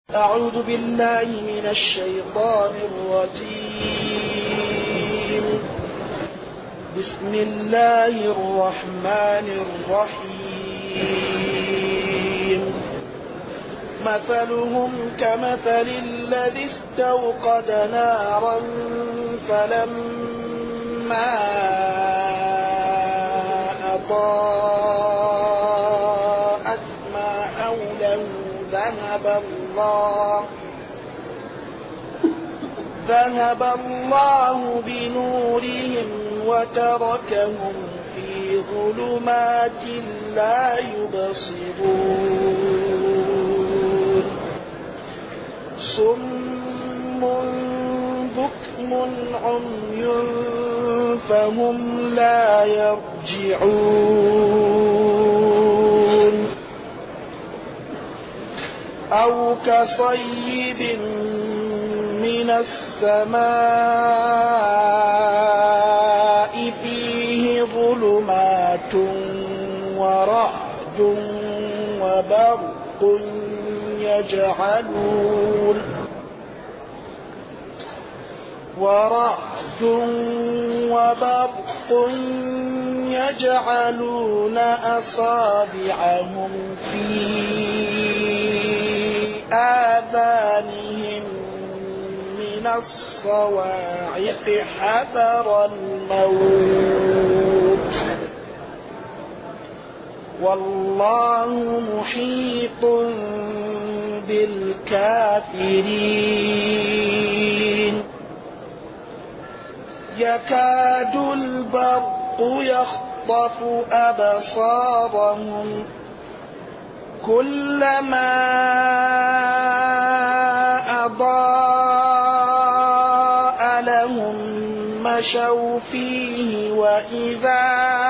أعوذ بالله من الشيطان الرجيم. بسم الله الرحمن الرحيم. مثلهم كمثل الذي استوقد نارا فلما أضاءت ما حوله ذهب الله بنورهم وتركهم في ظلمات لا يبصرون. صم بكم عمي فهم لا يرجعون. أو كصيب من السماء فيه ظلمات ورعد وبرق يجعلون أصابعهم في آذانهم من الصواعق حذر الموت والله محيط بالكافرين. يكاد البرق يخطف أبصارهم كلما أضاء لهم مشوا فيه وإذا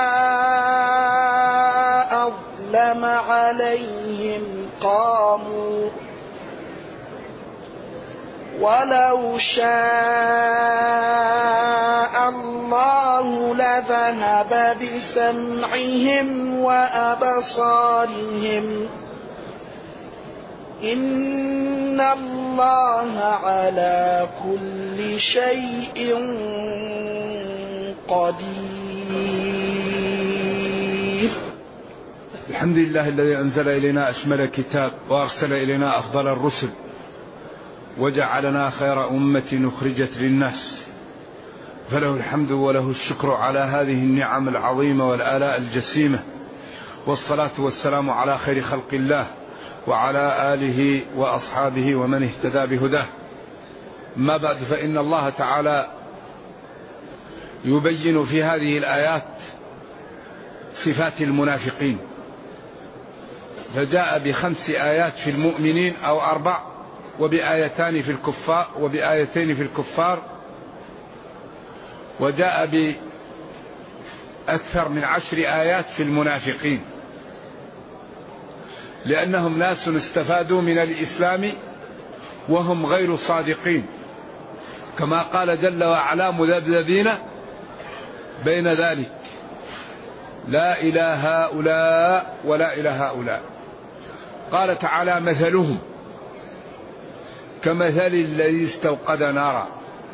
أظلم عليهم قاموا ولو شاء الله لذهب بسمعهم وأبصارهم إن الله على كل شيء قدير. الحمد لله الذي أنزل إلينا أشمل الكتاب وأرسل إلينا أفضل الرسل وجعلنا خير أمة أخرجت للناس، فله الحمد وله الشكر على هذه النعم العظيمة والآلاء الجسيمة، والصلاة والسلام على خير خلق الله وعلى آله وأصحابه ومن اهتدى بهداه. ما بعد، فإن الله تعالى يبين في هذه الآيات صفات المنافقين، فجاء ب5 آيات في المؤمنين أو 4، وبآيتين في الكفار وبآيتين في الكفار، وجاء بأكثر من 10 آيات في المنافقين، لأنهم ناس استفادوا من الإسلام وهم غير صادقين، كما قال جل وعلا مذبذبين بين ذلك لا إله هؤلاء ولا إله هؤلاء. قال تعالى مثلهم كمثل الذي استوقد نارا.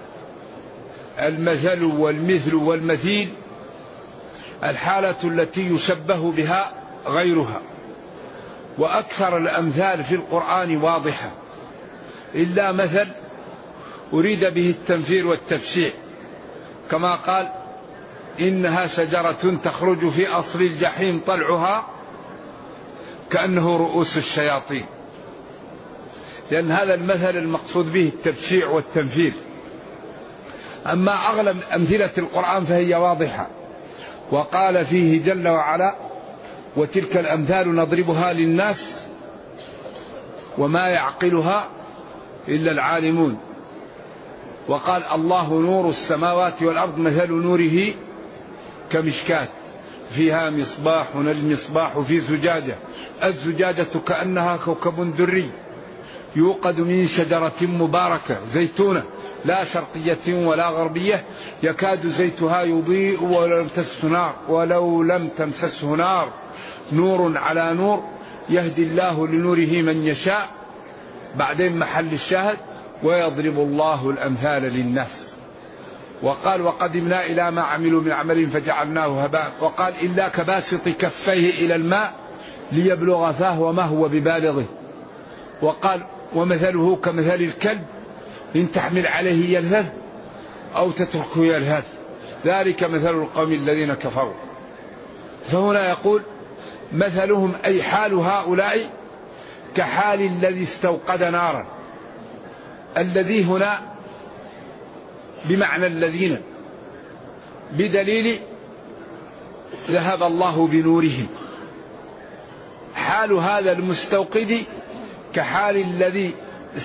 المثل والمثل والمثيل الحالة التي يشبه بها غيرها، وأكثر الأمثال في القرآن واضحة، إلا مثل أريد به التنفير والتفسيع، كما قال إنها شجرة تخرج في أصل الجحيم طلعها كأنه رؤوس الشياطين، لأن هذا المثل المقصود به التبشيع والتنفير. أما أغلب أمثلة القرآن فهي واضحة، وقال فيه جل وعلا وتلك الأمثال نضربها للناس وما يعقلها إلا العالمون. وقال الله نور السماوات والأرض مثل نوره كمشكاة فيها مصباح، المصباح في زجاجة، الزجاجة كأنها كوكب دري يوقد من شجرة مباركة زيتونة لا شرقية ولا غربية يكاد زيتها يضيء ولو لم تمسسه نار، نور على نور، يهدي الله لنوره من يشاء بعدين محل الشاهد ويضرب الله الأمثال للناس. وقال وقدمنا إلى ما عملوا من عمل فجعلناه هباء. وقال إلا كباسط كفيه إلى الماء ليبلغ فاه وما هو ببالغه. وقال ومثله كمثل الكلب إن تحمل عليه يلهث أو تتركه يلهث ذلك مثل القوم الذين كفروا. فهنا يقول مثلهم أي حال هؤلاء كحال الذي استوقد نارا. الذي هنا بمعنى الذين بدليل ذهب الله بنورهم. حال هذا المستوقد كحال الذي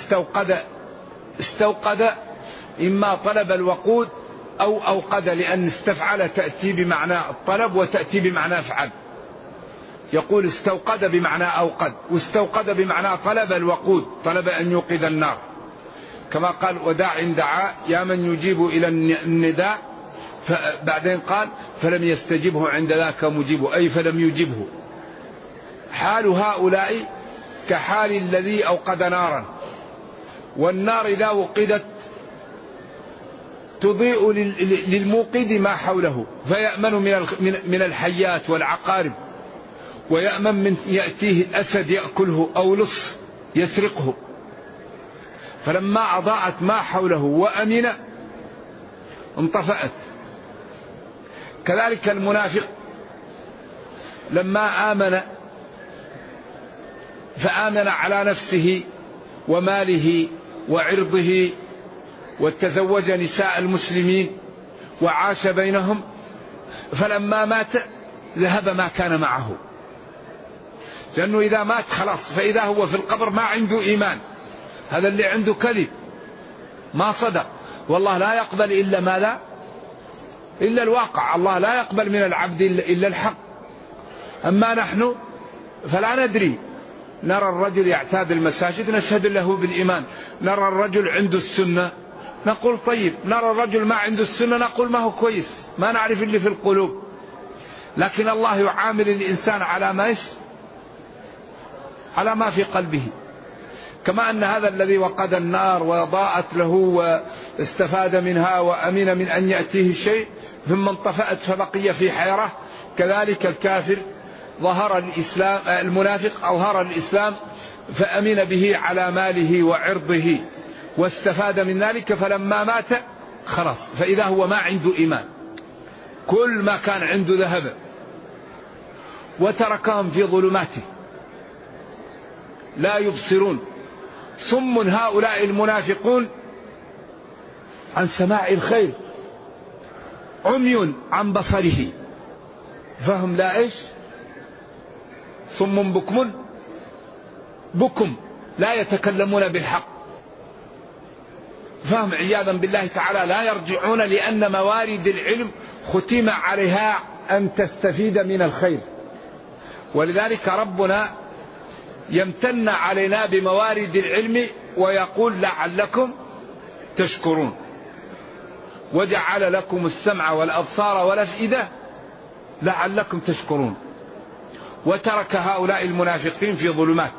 استوقد إما طلب الوقود أو أوقد، لأن استفعل تأتي بمعنى الطلب وتأتي بمعنى افعل. يقول استوقد بمعنى أوقد، واستوقد بمعنى طلب الوقود، طلب أن يوقد النار، كما قال وداع دعا يا من يجيب إلى النداء. بعدين قال فلم يستجبه عند ذاك مجيبه، أي فلم يجبه. حال هؤلاء كحال الذي أوقد نارا، والنار إذا وقدت تضيء للموقد ما حوله، فيأمن من الحيات والعقارب، ويأمن من يأتيه أسد يأكله أو لص يسرقه. فلما أضاءت ما حوله وأمن انطفأت. كذلك المنافق لما آمن فآمن على نفسه وماله وعرضه، وتزوج نساء المسلمين وعاش بينهم، فلما مات ذهب ما كان معه، لأنه إذا مات خلاص، فإذا هو في القبر ما عنده إيمان، هذا اللي عنده كذب ما صدق. والله لا يقبل إلا ماذا؟ إلا الواقع. الله لا يقبل من العبد إلا الحق. أما نحن فلا ندري، نرى الرجل يعتاد المساجد نشهد له بالإيمان، نرى الرجل عنده السنة نقول طيب، نرى الرجل ما عنده السنة نقول ما هو كويس، ما نعرف اللي في القلوب. لكن الله يعامل الإنسان على ما في قلبه. كما أن هذا الذي وقد النار وضاءت له واستفاد منها وأمن من أن يأتيه شيء ثم انطفأت فبقي في حيرة، كذلك الكافر ظهر الإسلام، المنافق أظهر الإسلام فأمن به على ماله وعرضه واستفاد من ذلك، فلما مات خلاص، فإذا هو ما عنده إيمان، كل ما كان عنده ذهب، وتركهم في ظلماته لا يبصرون. صم هؤلاء المنافقون عن سماع الخير، عمي عن بصره، فهم لا صم بكم لا يتكلمون بالحق، فهم عياذا بالله تعالى لا يرجعون، لأن موارد العلم ختم عليها أن تستفيد من الخير. ولذلك ربنا يمتن علينا بموارد العلم ويقول لعلكم تشكرون، وجعل لكم السمع والأبصار والأفئدة لعلكم تشكرون. وترك هؤلاء المنافقين في ظلمات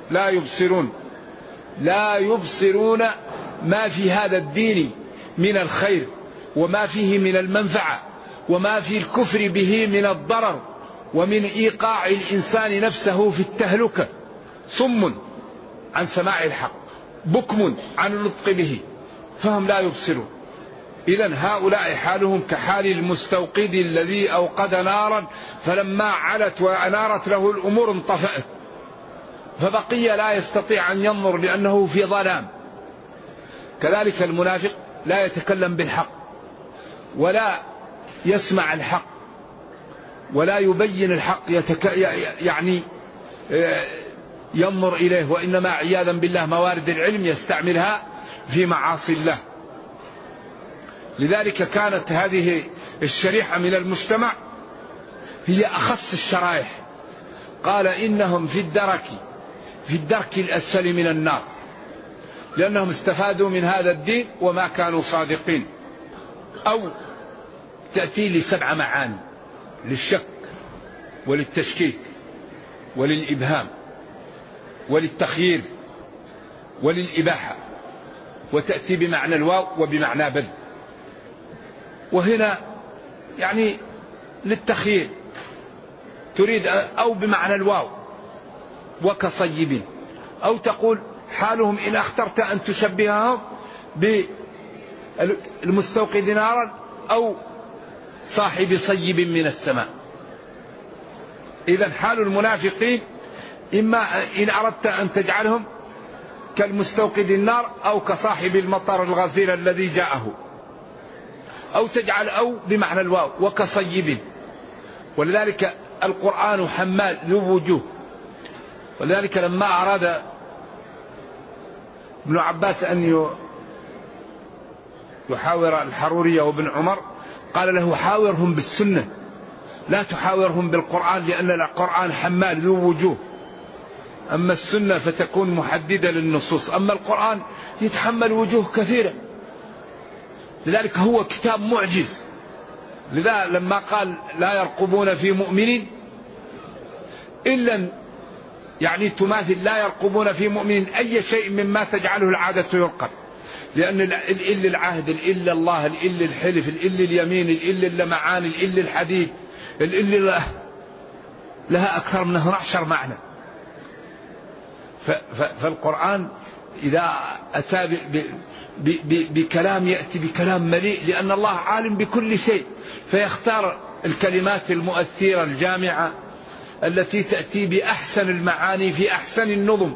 لا يبصرون ما في هذا الدين من الخير، وما فيه من المنفعة، وما في الكفر به من الضرر، ومن إيقاع الإنسان نفسه في التهلكة. صم عن سماع الحق، بكم عن النطق به، فهم لا يبصرون. إذن هؤلاء حالهم كحال المستوقد الذي أوقد نارا فلما علت وأنارت له الأمور انطفأت، فبقي لا يستطيع أن ينظر لأنه في ظلام. كذلك المنافق لا يتكلم بالحق ولا يسمع الحق ولا يبين الحق، يعني ينظر إليه، وإنما عياذا بالله موارد العلم يستعملها في معاصي الله. لذلك كانت هذه الشريحة من المجتمع هي أخص الشرائح. قال إنهم في الدرك الأسفل من النار، لأنهم استفادوا من هذا الدين وما كانوا صادقين. أو تأتي ل7 معاني: للشك وللتشكيك وللإبهام وللتخيير وللإباحة، وتأتي بمعنى الواو وبمعنى بل، وهنا يعني للتخيير تريد أو بمعنى الواو وكصيب، أو تقول حالهم إن اخترت أن تشبههم بالمستوقد نارا أو صاحب صيب من السماء. إذن حال المنافقين إما إن أردت أن تجعلهم كالمستوقد النار أو كصاحب المطر الغزير الذي جاءه، أو تجعل أو بمعنى الواو وكصيب. ولذلك القرآن حمال ذو وجوه، ولذلك لما أراد ابن عباس أن يحاور الحرورية وابن عمر قال له حاورهم بالسنة لا تحاورهم بالقرآن، لأن القرآن حمال ذو وجوه، أما السنة فتكون محددة للنصوص، أما القرآن يتحمل وجوه كثيرة، لذلك هو كتاب معجز. لذا لما قال لا يرقبون في مؤمن إلا يعني تماثل لا يرقبون في مؤمن أي شيء مما تجعله العادة يرقب، لأن الإل العهد، الإل الله، الإل الحلف، الإل اليمين، الإل اللمعان، الإل الحديد، الإل لها أكثر من 12 معنى. فالقرآن إذا أتى بكلام يأتي بكلام مليء، لأن الله عالم بكل شيء، فيختار الكلمات المؤثرة الجامعة التي تأتي بأحسن المعاني في أحسن النظم.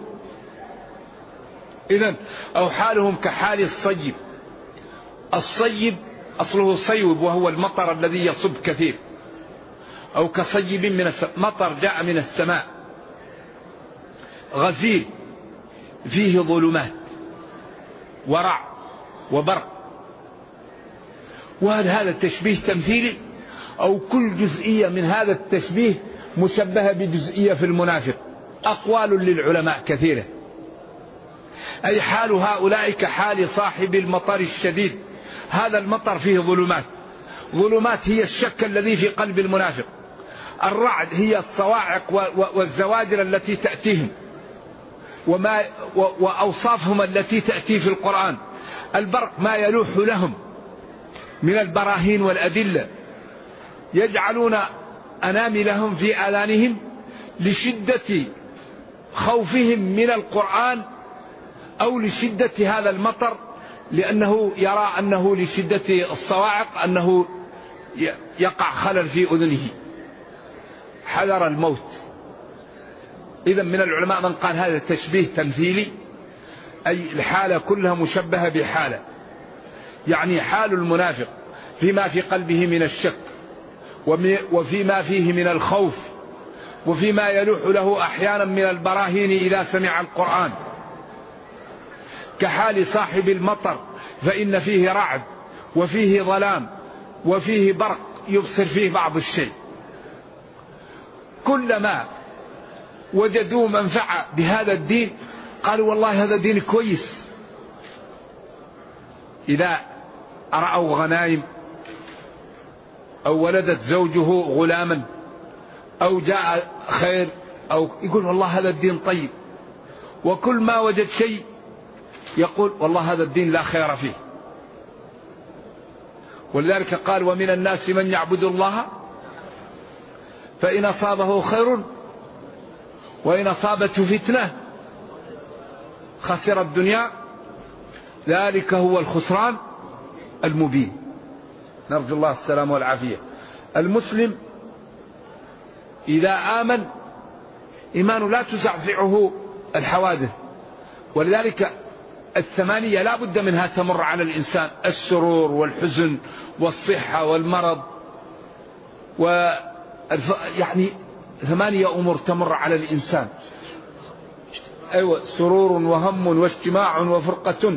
إذن أو حالهم كحال الصيب. الصيب أصله صيب وهو المطر الذي يصب كثير، أو كصيب من مطر جاء من السماء غزير فيه ظلمات ورع وبرق. وهل هذا التشبيه تمثيلي أو كل جزئية من هذا التشبيه مشبهة بجزئية في المنافق؟ أقوال للعلماء كثيرة. أي حال هؤلاء كحال صاحب المطر الشديد. هذا المطر فيه ظلمات، ظلمات هي الشك الذي في قلب المنافق، الرعد هي الصواعق والزواجر التي تأتيهم وأوصافهم التي تأتي في القرآن، البرق ما يلوح لهم من البراهين والأدلة، يجعلون أناملهم في آذانهم لشدة خوفهم من القرآن أو لشدة هذا المطر، لأنه يرى أنه لشدة الصواعق أنه يقع خلل في أذنه، حذر الموت. إذن من العلماء من قال هذا تشبيه تمثيلي، أي الحالة كلها مشبهة بحالة، يعني حال المنافق فيما في قلبه من الشك، وفيما فيه من الخوف، وفيما يلوح له أحيانا من البراهين إذا سمع القرآن، كحال صاحب المطر، فإن فيه رعد وفيه ظلام وفيه برق يبصر فيه بعض الشيء. كلما وجدوا منفعة بهذا الدين قالوا والله هذا دين كويس. إذا رأوا غنائم أو ولدت زوجه غلاما أو جاء خير أو يقول والله هذا الدين طيب، وكل ما وجد شيء يقول والله هذا الدين لا خير فيه. ولذلك قال ومن الناس من يعبد الله فإن أصابه خير وإن أصابته فتنة خسر الدنيا، ذلك هو الخسران المبين. نرجو الله السلام والعافية. المسلم إذا آمن إيمانه لا تزعزعه الحوادث، ولذلك الثمانية لا بد منها تمر على الإنسان: السرور والحزن والصحة والمرض، يعني 8 أمور تمر على الإنسان. أيوة، سرور وهم واجتماع وفرقة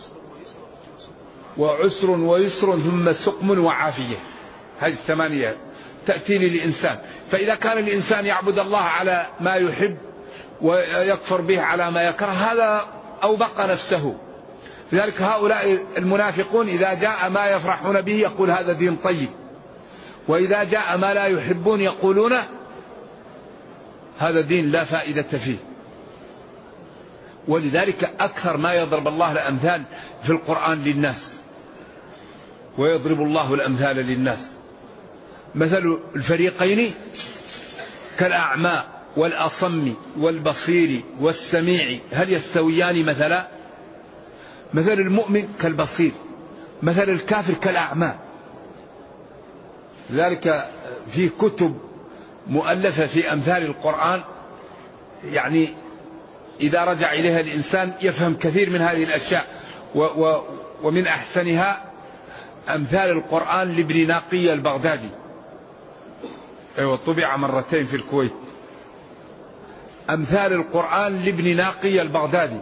وعسر ويسر ثم سقم وعافية. هذه 8 تأتي للإنسان. فإذا كان الإنسان يعبد الله على ما يحب ويكفر به على ما يكره، هذا أوبق نفسه. لذلك هؤلاء المنافقون إذا جاء ما يفرحون به يقول هذا دين طيب، وإذا جاء ما لا يحبون يقولون هذا دين لا فائدة فيه. ولذلك أكثر ما يضرب الله الأمثال في القرآن للناس، ويضرب الله الأمثال للناس. مثل الفريقين كالأعمى والأصم والبصير والسميع هل يستويان مثلا؟ مثل المؤمن كالبصير، مثل الكافر كالأعمى. لذلك في كتب مؤلفة في أمثال القرآن، يعني إذا رجع إليها الإنسان يفهم كثير من هذه الأشياء. ومن أحسنها أمثال القرآن لابن ناقية البغدادي، طبع مرتين في الكويت. أمثال القرآن لابن ناقية البغدادي،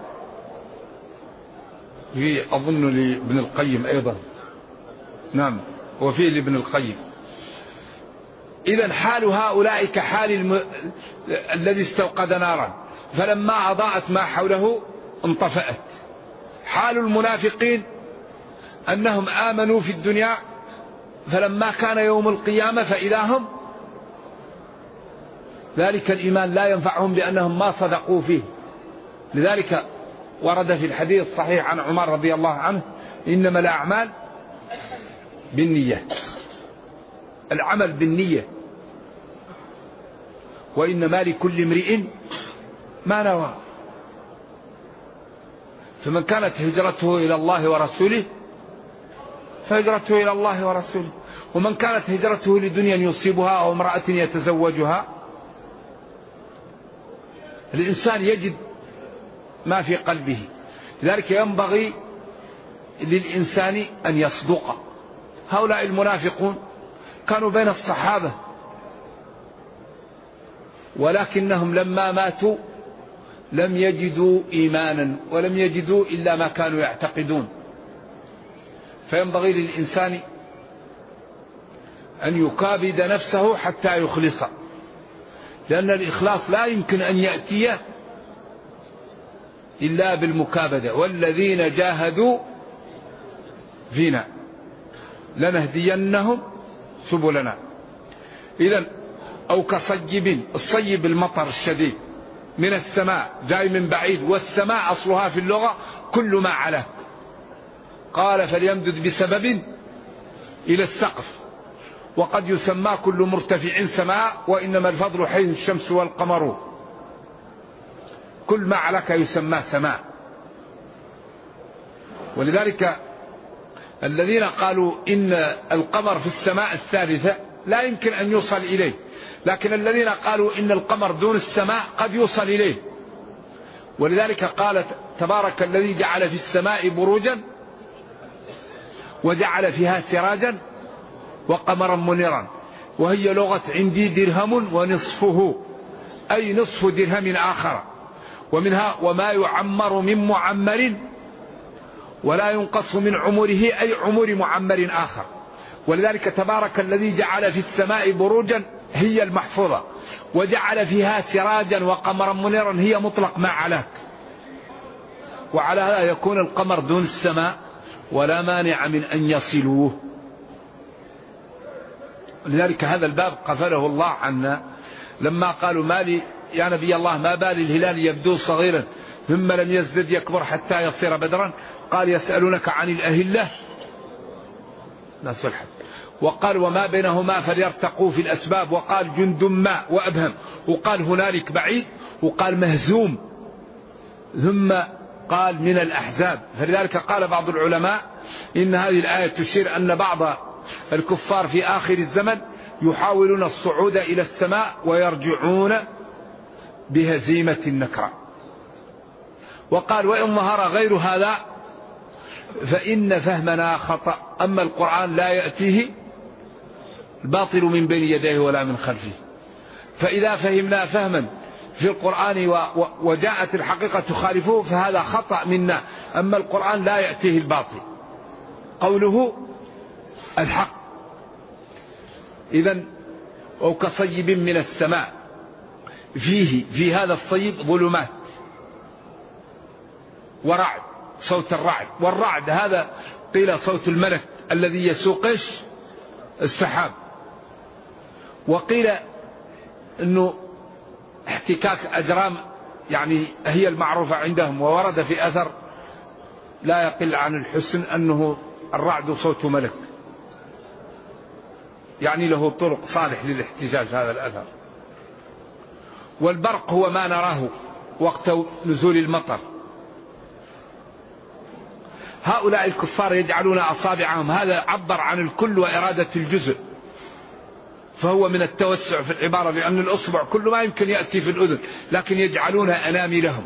في أظن لابن القيم أيضا، نعم وفيه لابن القيم. إذن حال هؤلاء كحال الذي استوقد نارا فلما أضاءت ما حوله انطفأت. حال المنافقين أنهم آمنوا في الدنيا فلما كان يوم القيامة فإذا هم ذلك الإيمان لا ينفعهم لأنهم ما صدقوا فيه. لذلك ورد في الحديث الصحيح عن عمر رضي الله عنه: إنما الأعمال بالنية، العمل بالنية، وإنما لكل امرئ ما نوى. فمن كانت هجرته إلى الله ورسوله فهجرته إلى الله ورسوله، ومن كانت هجرته لدنيا يصيبها أو امرأة يتزوجها. الإنسان يجد ما في قلبه، لذلك ينبغي للإنسان أن يصدق. هؤلاء المنافقون كانوا بين الصحابة، ولكنهم لما ماتوا لم يجدوا إيمانا ولم يجدوا إلا ما كانوا يعتقدون. فينبغي للإنسان أن يكابد نفسه حتى يخلص، لأن الإخلاص لا يمكن أن يأتي إلا بالمكابدة. والذين جاهدوا فينا لنهدينهم سبلنا. إذن أو كصيب، الصيب المطر الشديد من السماء جاي من بعيد، والسماء أصلها في اللغة كل ما علاه. قال فليمدد بسبب إلى السقف. وقد يسمى كل مرتفع سماء، وإنما الفضل حيث الشمس والقمر. كل ما عليك يسمى سماء. ولذلك الذين قالوا إن القمر في السماء الثالثة لا يمكن أن يوصل إليه، لكن الذين قالوا إن القمر دون السماء قد يوصل إليه. ولذلك قال تبارك الذي جعل في السماء بروجا وجعل فيها سراجا وقمرا منيرا، وهي لغة عندي درهم ونصفه، أي نصف درهم آخر. ومنها وما يعمر من معمر ولا ينقص من عمره، أي عمر معمر آخر. ولذلك تبارك الذي جعل في السماء بروجا هي المحفوظة، وجعل فيها سراجا وقمرا منيرا هي مطلق ما علاك. وعلى هذا يكون القمر دون السماء ولا مانع من أن يصلوه. لذلك هذا الباب قفله الله عنا لما قالوا ما لي يا نبي الله ما بال الهلال يبدو صغيرا ثم لم يزدد يكبر حتى يصير بدرا. قال يسألونك عن الأهلة لا سلحة. وقال وما بينهما فليرتقوا في الأسباب. وقال جند ما وأبهم. وقال هنالك بعيد. وقال مهزوم. ثم قال من الأحزاب. فلذلك قال بعض العلماء إن هذه الآية تشير أن بعض الكفار في آخر الزمن يحاولون الصعود إلى السماء ويرجعون بهزيمة النكرة. وقال وإن ظهر غير هذا فإن فهمنا خطأ. أما القرآن لا يأتيه الباطل من بين يديه ولا من خلفه. فإذا فهمنا فهما في القرآن وجاءت الحقيقة تخالفه فهذا خطأ منا. أما القرآن لا يأتيه الباطل، قوله الحق. إذن أو كصيب من السماء في هذا الصيب ظلمات ورعد، صوت الرعد. والرعد هذا قيل صوت الملك الذي يسوق السحاب، وقيل أنه احتكاك أجرام يعني هي المعروفة عندهم، وورد في أثر لا يقل عن الحسن أنه الرعد صوت ملك، يعني له طرق صالح للاحتجاج هذا الأثر. والبرق هو ما نراه وقت نزول المطر. هؤلاء الكفار يجعلون أصابعهم، هذا عبر عن الكل وإرادة الجزء، فهو من التوسع في العبارة، لأن الأصبع كل ما يمكن يأتي في الأذن، لكن يجعلون أناملهم،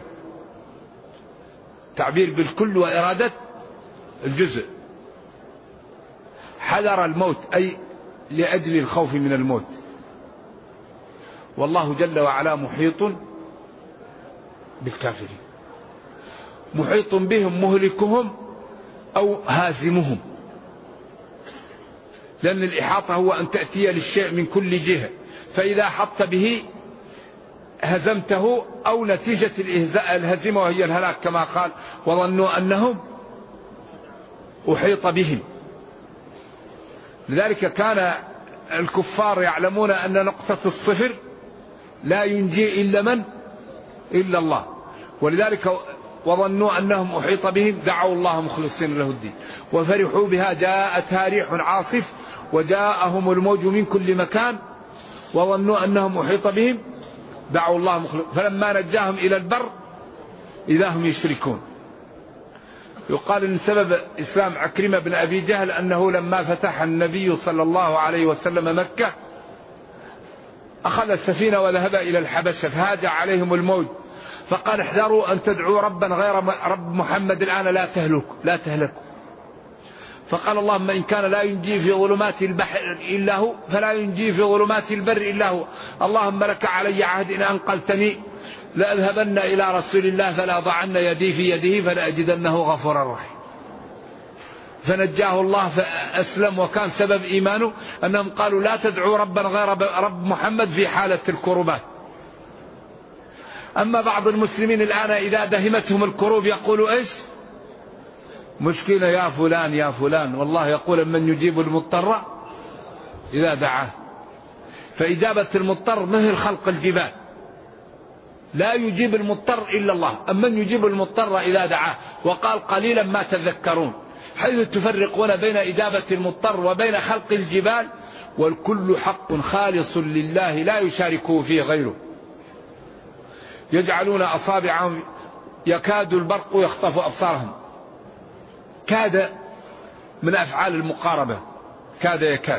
تعبير بالكل وإرادة الجزء. حذر الموت أي لأجل الخوف من الموت. والله جل وعلا محيط بالكافرين، محيط بهم مهلكهم أو هازمهم، لأن الإحاطة هو أن تأتي للشيء من كل جهة، فإذا حط به هزمته، أو نتيجة الهزيمة وهي الهلاك كما قال وظنوا أنهم أحيط بهم. لذلك كان الكفار يعلمون أن نقطة الصفر لا ينجي إلا من؟ إلا الله. ولذلك وظنوا أنهم أحيط بهم دعوا الله مخلصين له الدين وفرحوا بها جاءتها ريح عاصف وجاءهم الموج من كل مكان وظنوا أنهم أحيط بهم دعوا الله مخلصين فلما نجاهم إلى البر إذا هم يشركون. يقال إن سبب إسلام عكرمة بن أبي جهل أنه لما فتح النبي صلى الله عليه وسلم مكة أخذ السفينة وذهب إلى الحبشة، فهاج عليهم الموج فقال احذروا أن تدعوا ربا غير رب محمد الآن لا تهلكوا. فقال اللهم إن كان لا ينجي في ظلمات البحر إلا هو فلا ينجي في ظلمات البر إلا هو، اللهم لك علي عهد إن أنقلتني لأذهبن إلى رسول الله فلا ضعن يدي في يده فلأجدنه غفورا رحيما. فنجاه الله فأسلم، وكان سبب إيمانه أنهم قالوا لا تدعوا ربا غير رب محمد في حالة الكروبات. أما بعض المسلمين الآن إذا دهمتهم الكروب يقولوا إيش؟ مشكلة يا فلان يا فلان، والله يقول من يجيب المضطر إذا دعاه. فإجابة المضطر مثل خلق الجبال، لا يجيب المضطر إلا الله، أمن يجيب المضطر إذا دعاه. وقال قليلا ما تذكرون، حيث تفرقون بين إجابة المضطر وبين خلق الجبال، والكل حق خالص لله لا يشاركه فيه غيره. يجعلون أصابعهم يكاد البرق يخطف أبصارهم. كاد من أفعال المقاربة، كاد يكاد،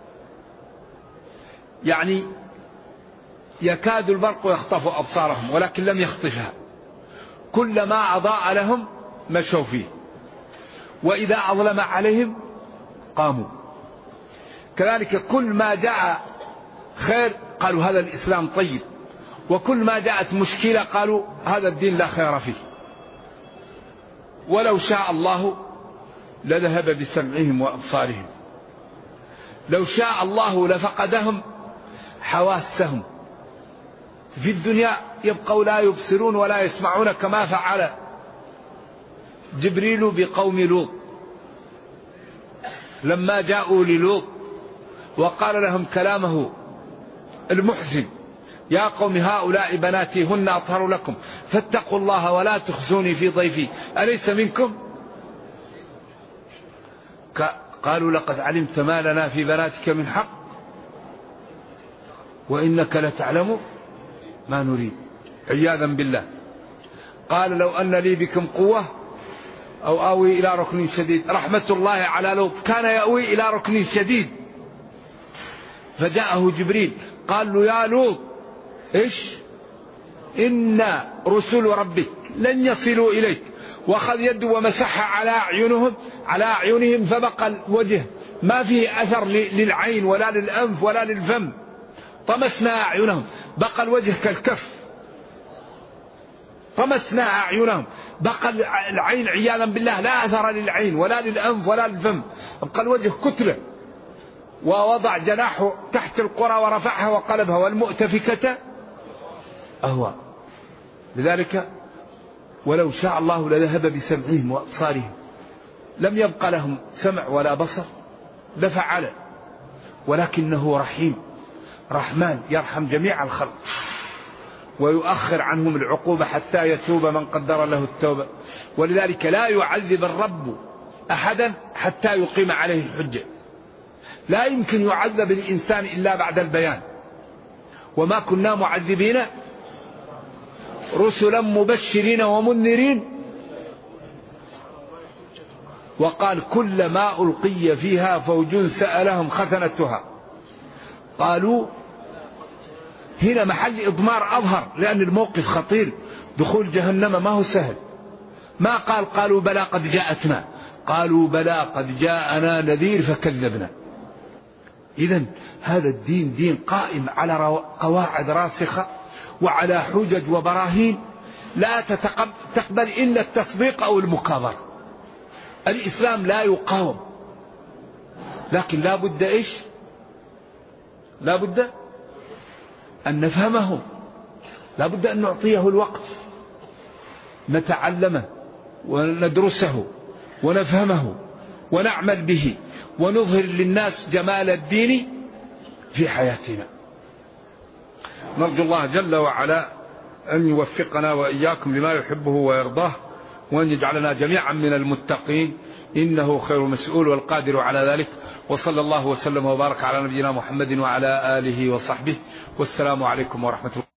يعني يكاد البرق يخطف أبصارهم ولكن لم يخطفها، كلما أضاء لهم مشوا فيه وإذا أظلم عليهم قاموا. كذلك كل ما جاء خير قالوا هذا الإسلام طيب، وكل ما جاءت مشكلة قالوا هذا الدين لا خير فيه. ولو شاء الله لذهب بسمعهم وأبصارهم، لو شاء الله لفقدهم حواسهم في الدنيا، يبقوا لا يبصرون ولا يسمعون، كما فعل جبريل بقوم لوط لما جاءوا للوط وقال لهم كلامه المحزن: يا قوم هؤلاء بناتي هن أطهر لكم فاتقوا الله ولا تخزوني في ضيفي أليس منكم؟ قالوا لقد علمت ما لنا في بناتك من حق وإنك لتعلم ما نريد، عياذا بالله. قال لو أن لي بكم قوة أو آوي إلى ركن شديد. رحمة الله على لوط، كان يأوي إلى ركن شديد، فجاءه جبريل قال له: يا لوط إيش؟ إن رسل ربك لن يصلوا إليك، وأخذ يده ومسح على أعينهم فبقى الوجه ما فيه أثر للعين ولا للأنف ولا للفم، طمسنا أعينهم بقى الوجه كالكف، طمسنا أعينهم بقى العين عياذا بالله لا أثر للعين ولا للأنف ولا للفم، بقى الوجه كتلة. ووضع جناحه تحت القرى ورفعها وقلبها والمؤتفكة أهوى. لذلك ولو شاء الله لذهب بسمعهم وأبصارهم، لم يبقى لهم سمع ولا بصر لفعل، ولكنه رحيم رحمن يرحم جميع الخلق. ويؤخر عنهم العقوبة حتى يتوب من قدر له التوبة. ولذلك لا يعذب الرب أحدا حتى يقيم عليه الحجة. لا يمكن يعذب الإنسان إلا بعد البيان. وما كنا معذبين رسلا مبشرين ومنذرين. وقال كلما ألقي فيها فوج سألهم خزنتها قالوا. هنا محل إضمار أظهر، لأن الموقف خطير. دخول جهنم ما هو سهل. ما قالوا بلى قد جاءتنا، قالوا بلى قد جاءنا نذير فكذبنا. إذن هذا الدين دين قائم على قواعد راسخة وعلى حجج وبراهين لا تقبل إلا التصديق أو المكابرة. الإسلام لا يقاوم، لكن لا بد إيش؟ لا بد أن نفهمه، لا بد أن نعطيه الوقت، نتعلمه وندرسه ونفهمه ونعمل به ونظهر للناس جمال الدين في حياتنا. نرجو الله جل وعلا أن يوفقنا وإياكم لما يحبه ويرضاه، وأن يجعلنا جميعا من المتقين، إنه خير مسؤول والقادر على ذلك. وصلى الله وسلم وبارك على نبينا محمد وعلى آله وصحبه، والسلام عليكم ورحمة الله.